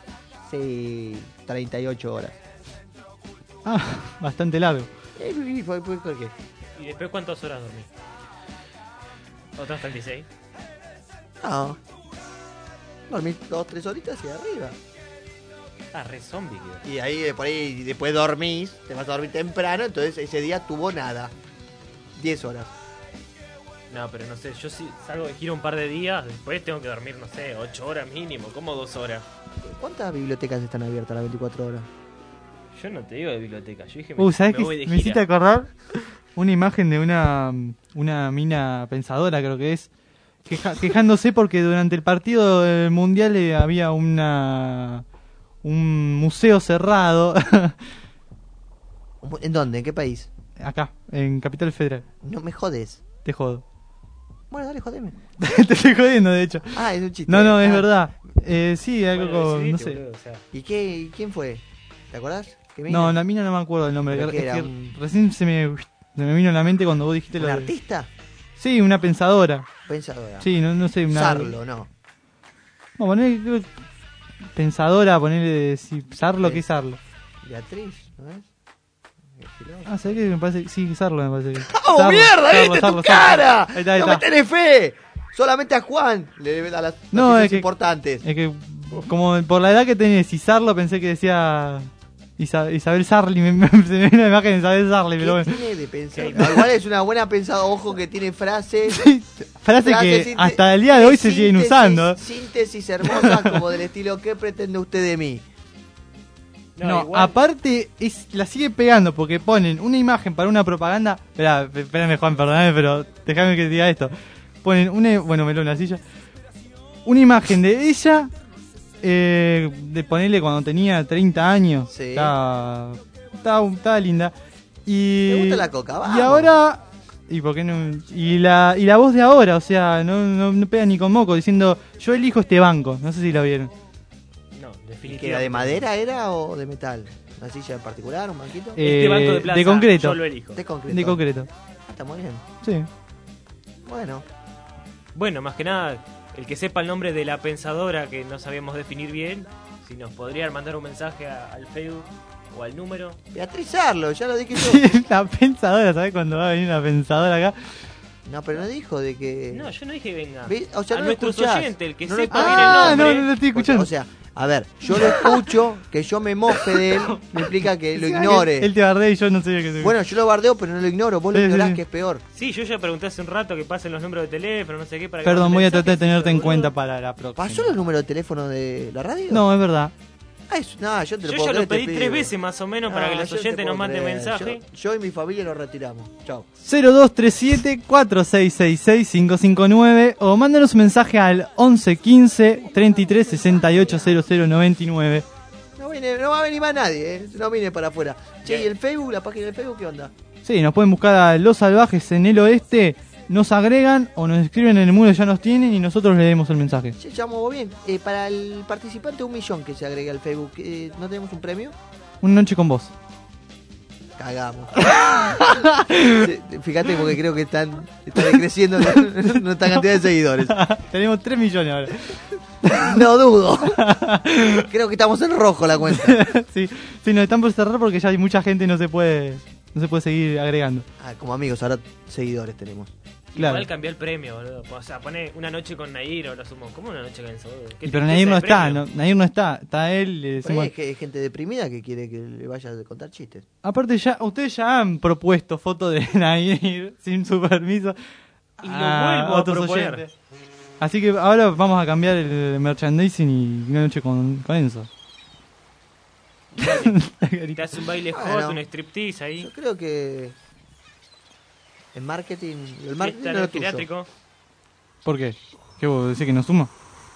38 horas. Ah, bastante largo. ¿Por qué? ¿Y después cuántas horas dormís? ¿Otras 36? No. Dormís 2-3 horitas y arriba. Ah, re zombie quedó. Y ahí por ahí después dormís, te vas a dormir temprano, entonces ese día tuvo nada. 10 horas. No, pero no sé, yo si salgo de gira un par de días, después tengo que dormir, no sé, 8 horas mínimo, como 2 horas. ¿Cuántas bibliotecas están abiertas a las 24 horas? Yo no te digo de biblioteca, yo dije ¿Sabés me qué? voy de Me gira. hiciste acordar una imagen de una mina pensadora, creo que es, quejándose porque durante el partido del mundial había un museo cerrado. ¿En dónde? ¿En qué país? Acá, en Capital Federal. No me jodes. Te jodo. Bueno, dale, jodeme. Te estoy jodiendo, de hecho. Ah, es un chiste. No, es Ah. verdad. Sí, algo Bueno, con, no decidite, sé. boludo, o sea. ¿Y quién fue? ¿Te acordás? ¿Qué mina? No, la mina no me acuerdo el nombre. ¿Pero Es qué era? que recién se me vino a la mente cuando vos dijiste ¿Un lo de... artista? Sí, una pensadora. Pensadora. Sí, no sé. Sarlo, no. Vamos a poner pensadora, ponerle Sarlo, ¿qué es Sarlo? Beatriz, ¿no es? Ah, ¿sabés qué? Me parece que sí, Sarlo me parece que. ¡Oh, Sarlo, mierda! Sarlo, ¡Viste Sarlo, tu Sarlo. cara! Ahí está, ahí ¡No me está. tenés fe! Solamente a Juan le da las No, noticias es que, importantes. es que como por la edad que tenés y Sarlo pensé que decía Isabel Sarli, se me viene la imagen de Isabel Sarli, pero ¿Qué bueno. tiene de pensar? No, igual es una buena pensada, ojo que tiene frases. Frase que hasta el día de hoy se siguen usando. Síntesis hermosas como del estilo ¿qué pretende usted de mí? No, igual. aparte la sigue pegando porque ponen una imagen para una propaganda. Espérame Juan, perdóname, pero déjame que te diga esto. Ponen bueno, me lo en la silla. Una imagen de ella, de ponerle cuando tenía 30 años. Sí. Estaba linda. Y, ¿Te gusta la coca? Vamos. Y ahora... ¿Y por qué no? Y la voz de ahora, o sea, no pega ni con moco, diciendo, yo elijo este banco. No sé si lo vieron. No, ¿Que definitivamente. era de madera era o de metal? ¿Una silla en particular, un banquito? Este banco de plaza, de concreto. yo lo elijo. De concreto. De concreto. Ah, está muy bien. Sí. Bueno. Bueno, más que nada, el que sepa el nombre de la pensadora que no sabíamos definir bien, si nos podrían mandar un mensaje al Facebook o al número. Beatrizarlo, ya lo dije yo. La pensadora, ¿sabes cuándo va a venir una pensadora acá? No, pero no dijo de que... No, yo no dije que venga. O sea, a no nuestros escuchás. oyentes, el que No sepa lo- bien el nombre. No lo estoy escuchando. O sea, a ver, yo lo escucho, que yo me mofe de él, me implica que lo ignore. Él te bardea y yo no sé qué se... Bueno, yo lo bardeo, pero no lo ignoro. Vos lo Sí, ignorás, sí. que es peor. Sí, yo ya pregunté hace un rato que pasen los números de teléfono, no sé qué, para que Perdón, manden voy a mensajes, tratar de tenerte en boludo. cuenta para la próxima. ¿Pasó los números de teléfono de la radio? No, es verdad. No, yo te lo Yo puedo ya lo creer, te pedí pido. 3 veces más o menos para que los yo te oyentes puedo nos manden creer. mensaje. Yo y mi familia lo retiramos. Chao. 0237-4666-559 o mándanos un mensaje al 1115 33 68 0099. No va a venir más nadie, no vine para afuera. Che, ¿y el Facebook, la página de Facebook, qué onda? Sí, nos pueden buscar a Los Salvajes en el Oeste, nos agregan o nos escriben en el muro, ya nos tienen y nosotros leemos el mensaje. Se llamó bien. Para el participante 1 millón que se agregue al Facebook, ¿no tenemos un premio? Una noche con vos. Cagamos. Sí, fíjate porque creo que están decreciendo nuestra cantidad de seguidores. Tenemos 3 millones ahora. No dudo. Creo que estamos en rojo la cuenta. Sí, nos están por cerrar porque ya hay mucha gente y no se puede seguir agregando. Como amigos, ahora seguidores tenemos. Claro. Igual cambió el premio, boludo. O sea, pone una noche con Nair o lo sumo. ¿Cómo una noche con Enzo? ¿Qué Pero tristeza Nair no de está, premio? Nair no está. Está él, le decimos... Es que hay gente deprimida que quiere que le vaya a contar chistes. Aparte ya, ustedes ya han propuesto fotos de Nair sin su permiso. Y lo vuelvo a otros proponer. oyentes. Así que ahora vamos a cambiar el merchandising y una noche con Enzo. Te hace un baile hot, Bueno, un striptease ahí. Yo creo que el marketing no es Fiesta tuyo. geriátrico. ¿Por qué? ¿Qué vos decís que no suma?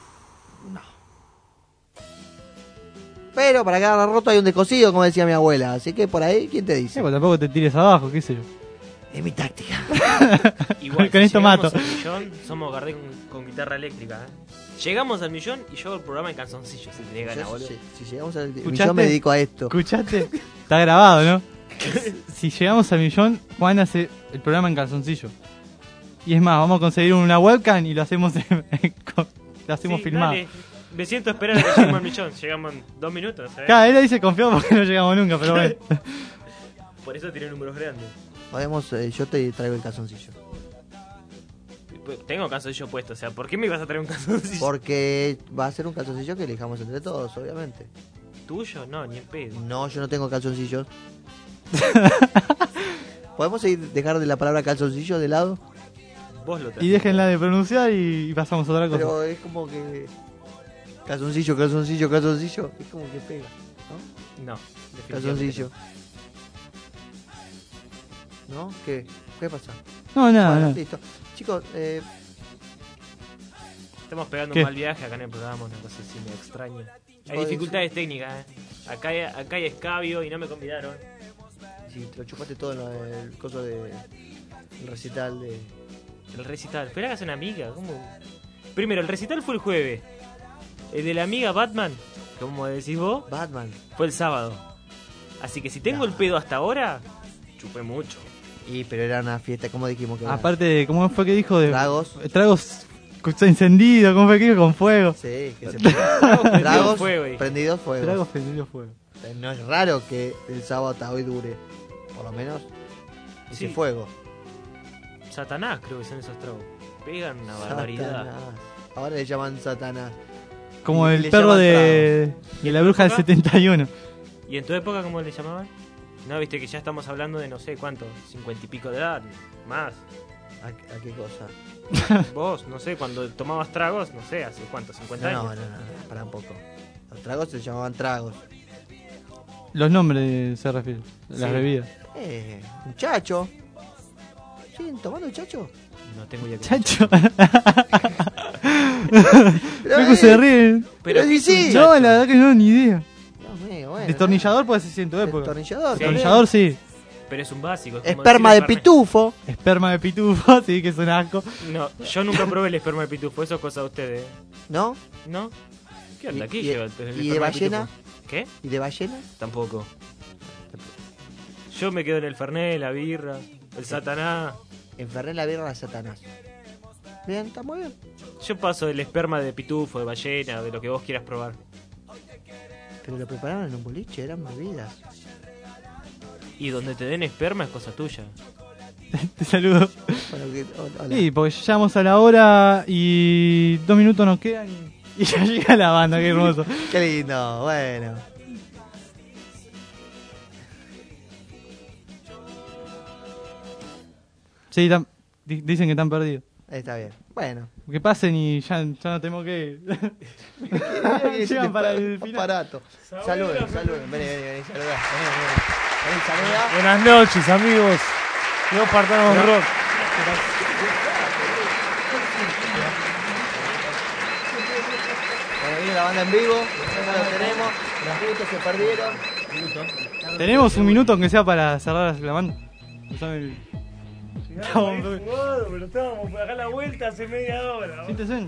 Pero para cada roto hay un descosido, como decía mi abuela. Así que por ahí, ¿quién te dice? Pues tampoco te tires abajo, qué sé yo. Es mi táctica. Igual, Con si esto llegamos mato. al millón, somos Gardel con guitarra eléctrica. Llegamos al millón y yo hago el programa en calzoncillos. Si tenés ganas, boludo. Si llegamos al ¿Escuchaste? millón me dedico a esto. ¿Escuchaste? Está grabado, ¿no? Si llegamos al millón, Juan hace el programa en calzoncillo. Y es más, vamos a conseguir una webcam y lo hacemos lo hacemos Sí, filmado. dale. Me siento a esperar a que lleguemos al millón. Llegamos en 2 minutos, ¿sabes? Claro, él dice confiado porque no llegamos nunca, pero bueno. Por eso tiré números grandes. Podemos, yo te traigo el calzoncillo. Tengo calzoncillo puesto, o sea, ¿por qué me ibas a traer un calzoncillo? Porque va a ser un calzoncillo que elijamos entre todos, obviamente. ¿Tuyo? No, ni en pedo. No, yo no tengo calzoncillos. ¿Podemos dejar de la palabra calzoncillo de lado? Vos lo Y déjenla de pronunciar y pasamos a otra cosa. Pero es como que... Calzoncillo, calzoncillo, calzoncillo. Es como que pega, ¿no? No, Calzoncillo. ¿No? ¿Qué pasa? No, nada, Bueno, nada. listo. Chicos, Estamos pegando ¿Qué? un mal viaje acá en el programa, una cosa así medio extraña. Hay dificultades técnicas, Acá hay escabio y no me convidaron. si te lo chupaste todo en el coso de... El recital de... El recital. Espera que hace una amiga. ¿Cómo? Primero, el recital fue el jueves. El de la amiga Batman, como decís vos, Batman. fue el sábado. Así que si tengo el pedo hasta ahora, chupé mucho. Pero era una fiesta, como dijimos que era. Aparte, ¿cómo fue que dijo? Tragos. Tragos encendidos, ¿cómo fue que dijo? Con fuego. Sí, que se Tragos prendidos fuego. Tragos prendidos fuego. No es raro que el sábado hasta hoy dure. Por lo menos ese Sí. fuego. Satanás creo que son esos tragos. Pegan una barbaridad. Satanás. Ahora le llaman Satanás. Como Y el le perro llaman de la bruja del 71. ¿Y en tu época cómo le llamaban? No, viste que ya estamos hablando de no sé cuánto, 50 y pico de edad, más. ¿A qué cosa? Vos, no sé, cuando tomabas tragos, no sé, hace cuánto, 50 No, años. no, para un poco. Los tragos se llamaban tragos. Los nombres se refieren, las Sí. bebidas. Muchacho. ¿Siguen tomando chacho? No tengo idea. Chacho. Pero, Peco se ríe. Pero ¿qué es un No, chacho? la verdad que no, ni idea. Dios mío, bueno. Destornillador puede ser en tu época. Destornillador. Destornillador sí. Pero es un básico. Es como Esperma de decir Fernet. pitufo. Esperma de pitufo, sí, que es un asco. No, yo nunca probé el esperma de pitufo, eso es cosa de ustedes. ¿No? ¿No? ¿Qué onda? ¿Qué ¿Y- lleva el y de esperma ballena? pitufo? ¿Qué? ¿Y de ballena? Tampoco. Yo me quedo en el Fernet, la birra, el Satanás. En Fernet la birra, la Satanás. Bien, está muy bien. Yo paso del esperma de pitufo, de ballena, de lo que vos quieras probar. Pero lo prepararon en un boliche, eran bebidas. Y donde te den esperma es cosa tuya. Te saludo. Bueno, hola. Sí, porque ya llegamos a la hora y 2 minutos nos quedan y ya llega la banda, qué hermoso. Qué lindo, bueno. Sí, dicen que están perdidos. Está bien, bueno. Que pasen y ya no tenemos que... Llegan para el final. Aparato. Saluden. Vení, saludá. Vení, saluda. Buenas noches, amigos. Yo Espartanos Rock. Bueno, viene la banda en vivo, ya lo tenemos, los gustos se perdieron. Tenemos un minuto aunque sea para cerrar la banda. Pero estábamos por acá a la vuelta hace media hora. Siéntese.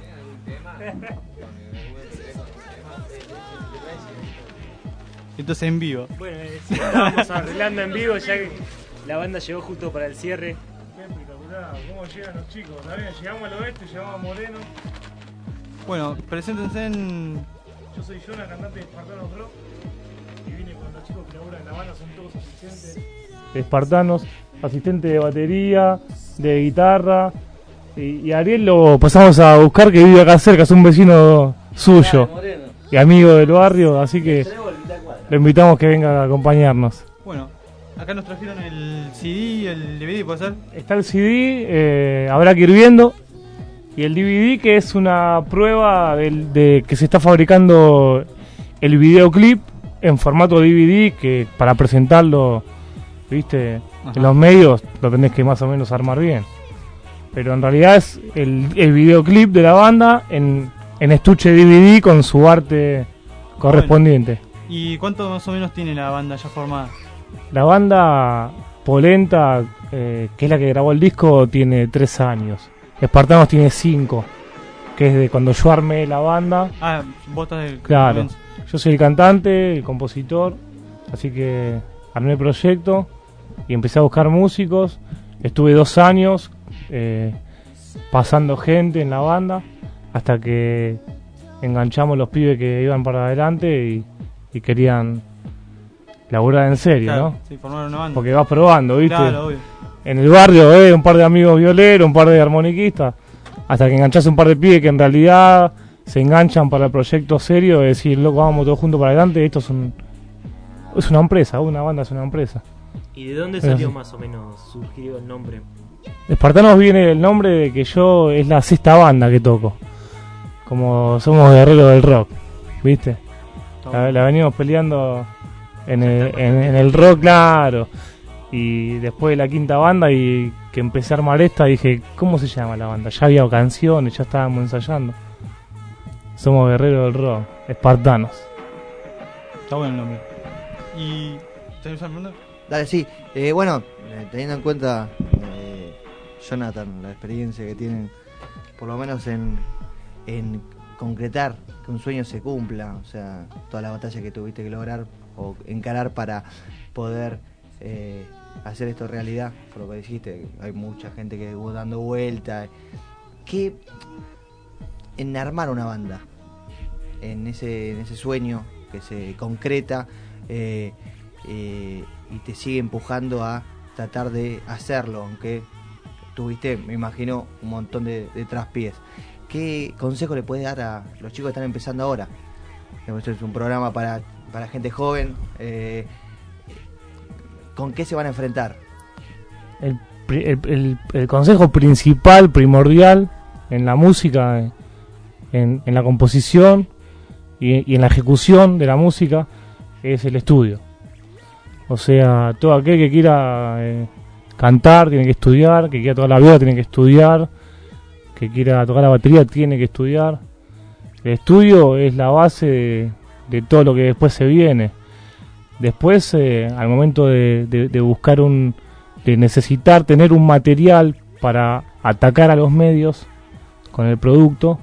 Esto es en vivo. Bueno, sí, estábamos arreglando en vivo ya que la banda llegó justo para el cierre. Qué espectacular, cómo llegan los chicos. También llegamos al oeste, llegamos a Moreno. Bueno, preséntense en... Yo soy Jonah, cantante de Espartanos Rock. Y vine con los chicos que laburan en la banda, son todos asistentes de Espartanos, asistente de batería, de guitarra. Y Ariel lo pasamos a buscar, que vive acá cerca, es un vecino suyo y amigo del barrio, así que lo invitamos que venga a acompañarnos. Bueno, acá nos trajeron el CD, el DVD, ¿puede ser? Está el CD, habrá que ir viendo. Y el DVD, que es una prueba de que se está fabricando el videoclip en formato DVD, que para presentarlo, viste, en los medios lo tenés que más o menos armar bien. Pero en realidad es el videoclip de la banda en estuche DVD con su arte correspondiente. Bueno. ¿Y cuánto más o menos tiene la banda ya formada? La banda Polenta, que es la que grabó el disco, tiene 3 años. Espartanos tiene 5, que es de cuando yo armé la banda. Ah, vos estás del... Claro, yo soy el cantante, el compositor, así que armé el proyecto y empecé a buscar músicos. Estuve 2 años pasando gente en la banda hasta que enganchamos los pibes que iban para adelante y querían laburar en serio, claro, ¿no? Sí, formar una banda. Porque vas probando, ¿viste? Claro, obvio. En el barrio, un par de amigos violeros, un par de armoniquistas, hasta que enganchás un par de pibes que en realidad se enganchan para el proyecto serio, de decir, loco, vamos todos juntos para adelante. Esto es una empresa, una banda es una empresa. ¿Y de dónde salió más o menos, surgió el nombre? Espartanos viene el nombre de que yo es la 6ª banda que toco. Como somos guerreros del rock, ¿viste? La venimos peleando en el rock, claro. Y después de la 5ª banda y que empecé a armar esta, dije, ¿cómo se llama la banda? Ya había canciones, ya estábamos ensayando. Somos guerreros del rock, Espartanos. Está bueno el nombre. ¿Y tenés alguna pregunta? Dale, sí. Bueno, teniendo en cuenta, Jonathan, la experiencia que tienen, por lo menos en concretar que un sueño se cumpla, o sea, toda la batalla que tuviste que lograr o encarar para poder hacer esto realidad, por lo que dijiste, hay mucha gente que estuvo dando vueltas. ¿Qué en armar una banda, en ese sueño que se concreta y te sigue empujando a tratar de hacerlo, aunque tuviste, me imagino, un montón de traspiés? ¿Qué consejo le puedes dar a los chicos que están empezando ahora? Esto es un programa para gente joven. ¿Con qué se van a enfrentar? El consejo principal, primordial en la música, en la composición y en la ejecución de la música, es el estudio. O sea, todo aquel que quiera cantar tiene que estudiar, que quiera tocar la viola tiene que estudiar, que quiera tocar la batería tiene que estudiar. El estudio es la base de todo lo que después se viene. Después, al momento de buscar de necesitar tener un material para atacar a los medios con el producto,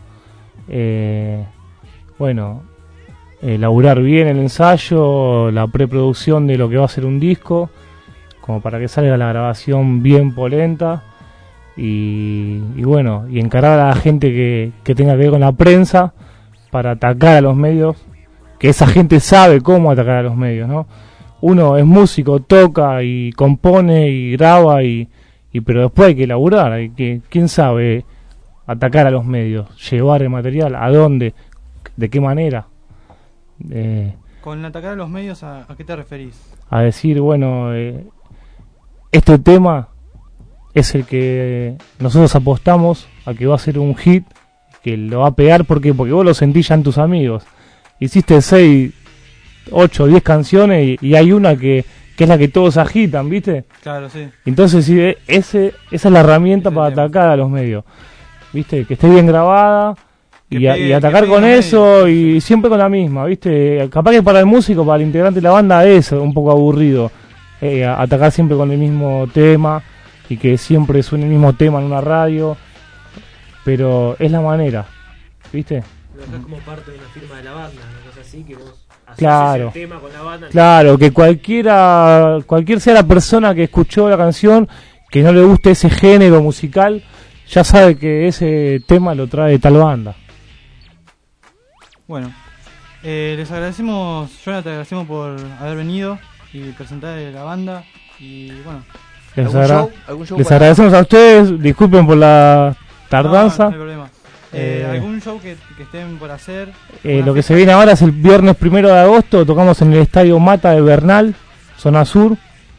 laburar bien el ensayo, la preproducción de lo que va a ser un disco, como para que salga la grabación bien polenta, y encarar a la gente que tenga que ver con la prensa para atacar a los medios, que esa gente sabe cómo atacar a los medios, ¿no? uno es músico, toca y compone y graba pero después hay que laburar, hay que, quién sabe, atacar a los medios, llevar el material, a dónde, de qué manera. Con atacar a los medios, ¿a qué te referís? A decir, bueno, este tema es el que nosotros apostamos a que va a ser un hit, que lo va a pegar, ¿por qué? Porque vos lo sentís ya en tus amigos. Hiciste 6, 8, 10 canciones y hay una que es la que todos agitan, ¿viste? Claro, sí. Entonces, sí, esa es la herramienta para atacar a los medios, ¿viste? Que esté bien grabada y atacar con eso y siempre con la misma, ¿viste? Capaz que para el músico, para el integrante de la banda es un poco aburrido atacar siempre con el mismo tema y que siempre suene el mismo tema en una radio, pero es la manera, ¿viste? Lo dejás como parte de una firma de la banda, una cosa así, que vos asocias Claro, el tema con la banda. claro, que cualquier sea la persona que escuchó la canción, que no le guste ese género musical, ya sabe que ese tema lo trae tal banda. Bueno, les agradecemos, Jonathan, te agradecemos por haber venido y presentar la banda. Y bueno, ¿Algún show les agradecemos a ustedes, disculpen por la tardanza. No hay problema. ¿Algún show que estén por hacer? Lo que se viene ahora es el viernes 1 de agosto, tocamos en el Estadio Mata de Bernal, zona sur.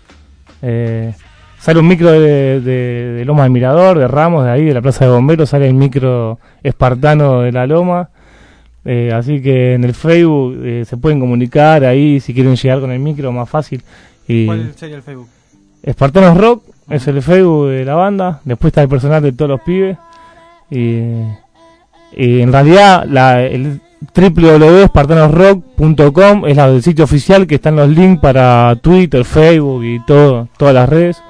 Sale un micro de Loma del Mirador, de Ramos, de ahí, de la Plaza de Bomberos, sale el micro espartano de la Loma. Así que en el Facebook se pueden comunicar ahí si quieren llegar con el micro, más fácil. ¿Cuál sería el Facebook? Espartanos Rock es el Facebook de la banda. Después está el personal de todos los pibes. Y en realidad el www.espartanosrock.com es el sitio oficial, que están los links para Twitter, Facebook y todas las redes.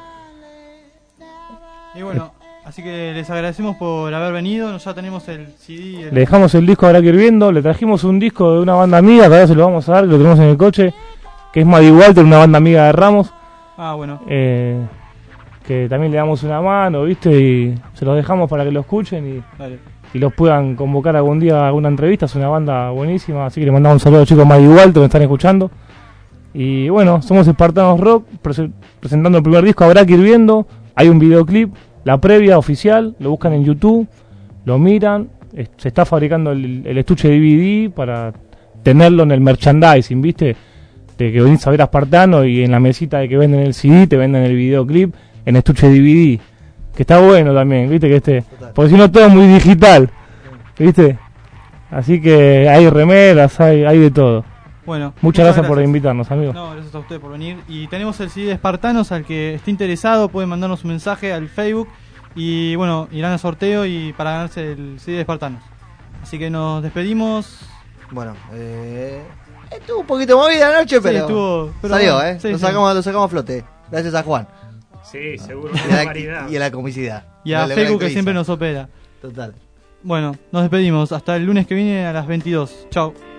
Y bueno, así que les agradecemos por haber venido. Ya tenemos el CD. Le dejamos el disco Habrá que ir viendo. Le trajimos un disco de una banda amiga, que ahora se lo vamos a dar, que lo tenemos en el coche, que es Maddie Walter, una banda amiga de Ramos. Ah, bueno. Que también le damos una mano, ¿viste? Y se los dejamos para que lo escuchen y los puedan convocar algún día a alguna entrevista. Es una banda buenísima, así que le mandamos un saludo a los chicos Maddie Walter que me están escuchando. Y bueno, somos Espartanos Rock, presentando el primer disco Habrá que ir viendo. Hay un videoclip, la previa oficial, lo buscan en YouTube, lo miran. Se está fabricando el estuche DVD para tenerlo en el merchandising, ¿viste? De que venís a ver a Espartano y en la mesita de que venden el CD te venden el videoclip en estuche DVD, que está bueno también, ¿viste? Que porque si no todo es muy digital, ¿viste? Así que hay remeras, hay de todo. Bueno, muchas gracias por invitarnos, amigos. No, gracias a ustedes por venir. Y tenemos el CD de Espartanos, al que esté interesado pueden mandarnos un mensaje al Facebook y bueno, irán al sorteo y para ganarse el CD de Espartanos. Así que nos despedimos. Bueno, estuvo un poquito movida la noche, pero salió, sí, lo sacamos a flote. Gracias a Juan. Sí, seguro. Y a la comicidad. Y a Facebook, que siempre nos opera. Total. Bueno, nos despedimos. Hasta el lunes que viene a las 22. Chao.